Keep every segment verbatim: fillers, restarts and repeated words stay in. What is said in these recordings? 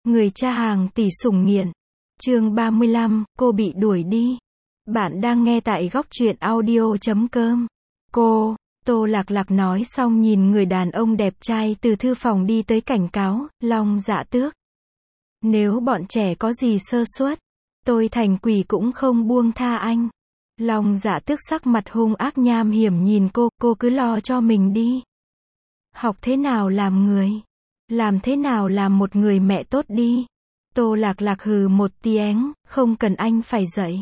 Người cha hàng tỷ sủng nghiện. Chương ba mươi lăm, cô bị đuổi đi. Bạn đang nghe tại góc truyện audio chấm com. Cô, Tô Lạc Lạc nói xong nhìn người đàn ông đẹp trai từ thư phòng đi tới cảnh cáo, Long Dạ Tước. Nếu bọn trẻ có gì sơ suất, tôi thành quỷ cũng không buông tha anh. Long Dạ Tước sắc mặt hung ác nham hiểm nhìn cô, cô cứ lo cho mình đi. Học thế nào làm người? Làm thế nào làm một người mẹ tốt đi? Tô Lạc Lạc hừ một tiếng, không cần anh phải dạy.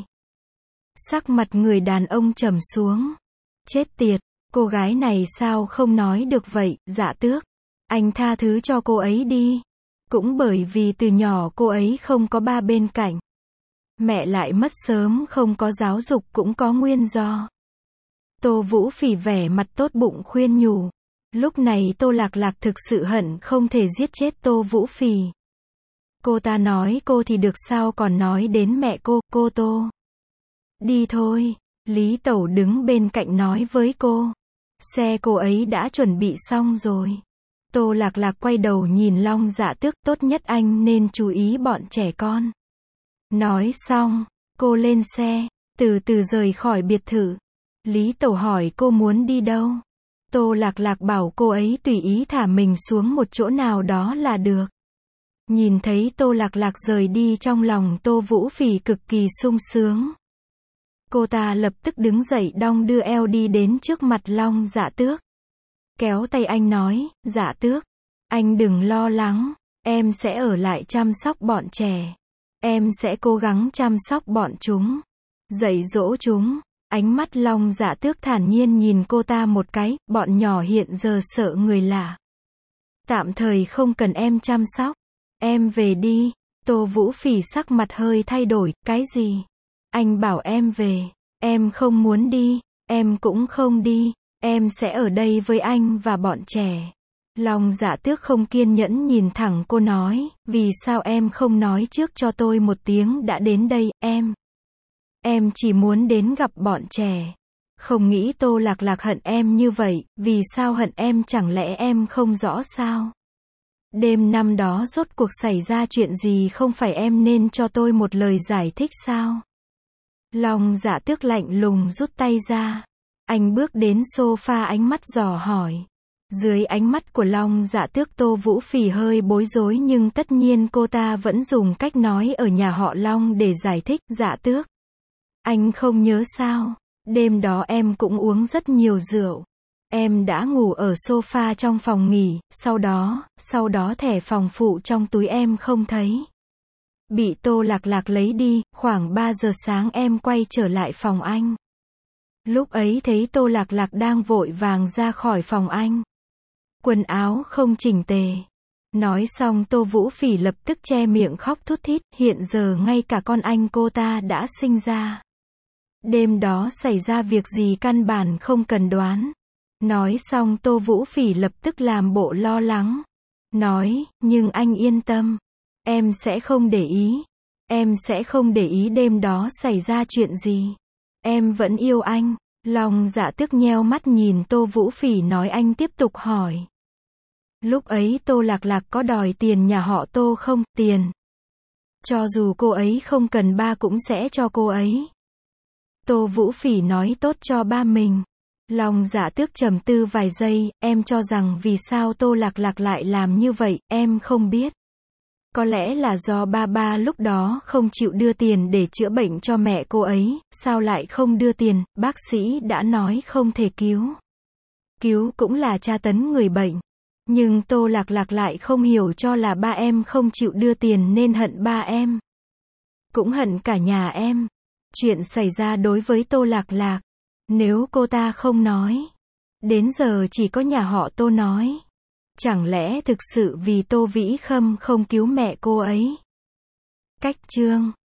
Sắc mặt người đàn ông trầm xuống. Chết tiệt, cô gái này sao không nói được vậy, Dạ Tước. Anh tha thứ cho cô ấy đi. Cũng bởi vì từ nhỏ cô ấy không có ba bên cạnh. Mẹ lại mất sớm, không có giáo dục cũng có nguyên do. Tô Vũ Phỉ vẻ mặt tốt bụng khuyên nhủ. Lúc này Tô Lạc Lạc thực sự hận không thể giết chết Tô Vũ Phỉ. Cô ta nói cô thì được sao còn nói đến mẹ cô, cô Tô. Đi thôi, Lý Tẩu đứng bên cạnh nói với cô. Xe cô ấy đã chuẩn bị xong rồi. Tô Lạc Lạc quay đầu nhìn Long Dạ Tước, tốt nhất anh nên chú ý bọn trẻ con. Nói xong, cô lên xe, từ từ rời khỏi biệt thự. Lý Tẩu hỏi cô muốn đi đâu. Tô Lạc Lạc bảo cô ấy tùy ý thả mình xuống một chỗ nào đó là được. Nhìn thấy Tô Lạc Lạc rời đi trong lòng Tô Vũ Phỉ cực kỳ sung sướng. Cô ta lập tức đứng dậy đong đưa eo đi đến trước mặt Long Dạ Tước. Kéo tay anh nói, Dạ Tước, anh đừng lo lắng, em sẽ ở lại chăm sóc bọn trẻ. Em sẽ cố gắng chăm sóc bọn chúng, dạy dỗ chúng. Ánh mắt Long Dạ Tước thản nhiên nhìn cô ta một cái, bọn nhỏ hiện giờ sợ người lạ. Tạm thời không cần em chăm sóc. Em về đi. Tô Vũ Phỉ sắc mặt hơi thay đổi, cái gì? Anh bảo em về. Em không muốn đi. Em cũng không đi. Em sẽ ở đây với anh và bọn trẻ. Long Dạ Tước không kiên nhẫn nhìn thẳng cô nói, vì sao em không nói trước cho tôi một tiếng đã đến đây, em. Em chỉ muốn đến gặp bọn trẻ. Không nghĩ Tô Lạc Lạc hận em như vậy, vì sao hận em chẳng lẽ em không rõ sao? Đêm năm đó rốt cuộc xảy ra chuyện gì không phải em nên cho tôi một lời giải thích sao? Long Dạ Tước lạnh lùng rút tay ra. Anh bước đến sofa ánh mắt dò hỏi. Dưới ánh mắt của Long Dạ Tước Tô Vũ Phỉ hơi bối rối nhưng tất nhiên cô ta vẫn dùng cách nói ở nhà họ Long để giải thích, Dạ Tước. Anh không nhớ sao, đêm đó em cũng uống rất nhiều rượu. Em đã ngủ ở sofa trong phòng nghỉ, sau đó, sau đó thẻ phòng phụ trong túi em không thấy. Bị Tô Lạc Lạc lấy đi, khoảng ba giờ sáng em quay trở lại phòng anh. Lúc ấy thấy Tô Lạc Lạc đang vội vàng ra khỏi phòng anh. Quần áo không chỉnh tề. Nói xong Tô Vũ Phỉ lập tức che miệng khóc thút thít, hiện giờ ngay cả con anh cô ta đã sinh ra. Đêm đó xảy ra việc gì căn bản không cần đoán. Nói xong Tô Vũ Phỉ lập tức làm bộ lo lắng. Nói, nhưng anh yên tâm. Em sẽ không để ý. Em sẽ không để ý đêm đó xảy ra chuyện gì. Em vẫn yêu anh. Long Dạ Tước nheo mắt nhìn Tô Vũ Phỉ nói anh tiếp tục hỏi. Lúc ấy Tô Lạc Lạc có đòi tiền nhà họ Tô không? Tiền. Cho dù cô ấy không cần ba cũng sẽ cho cô ấy. Tô Vũ Phỉ nói tốt cho ba mình. Long Dạ Tước trầm tư vài giây, em cho rằng vì sao Tô Lạc Lạc lại làm như vậy, em không biết. Có lẽ là do ba ba lúc đó không chịu đưa tiền để chữa bệnh cho mẹ cô ấy, sao lại không đưa tiền, bác sĩ đã nói không thể cứu. Cứu cũng là tra tấn người bệnh. Nhưng Tô Lạc Lạc lại không hiểu cho là ba em không chịu đưa tiền nên hận ba em. Cũng hận cả nhà em. Chuyện xảy ra đối với Tô Lạc Lạc. Nếu cô ta không nói. Đến giờ chỉ có nhà họ Tô nói. Chẳng lẽ thực sự vì Tô Vĩ Khâm không cứu mẹ cô ấy? Cách chương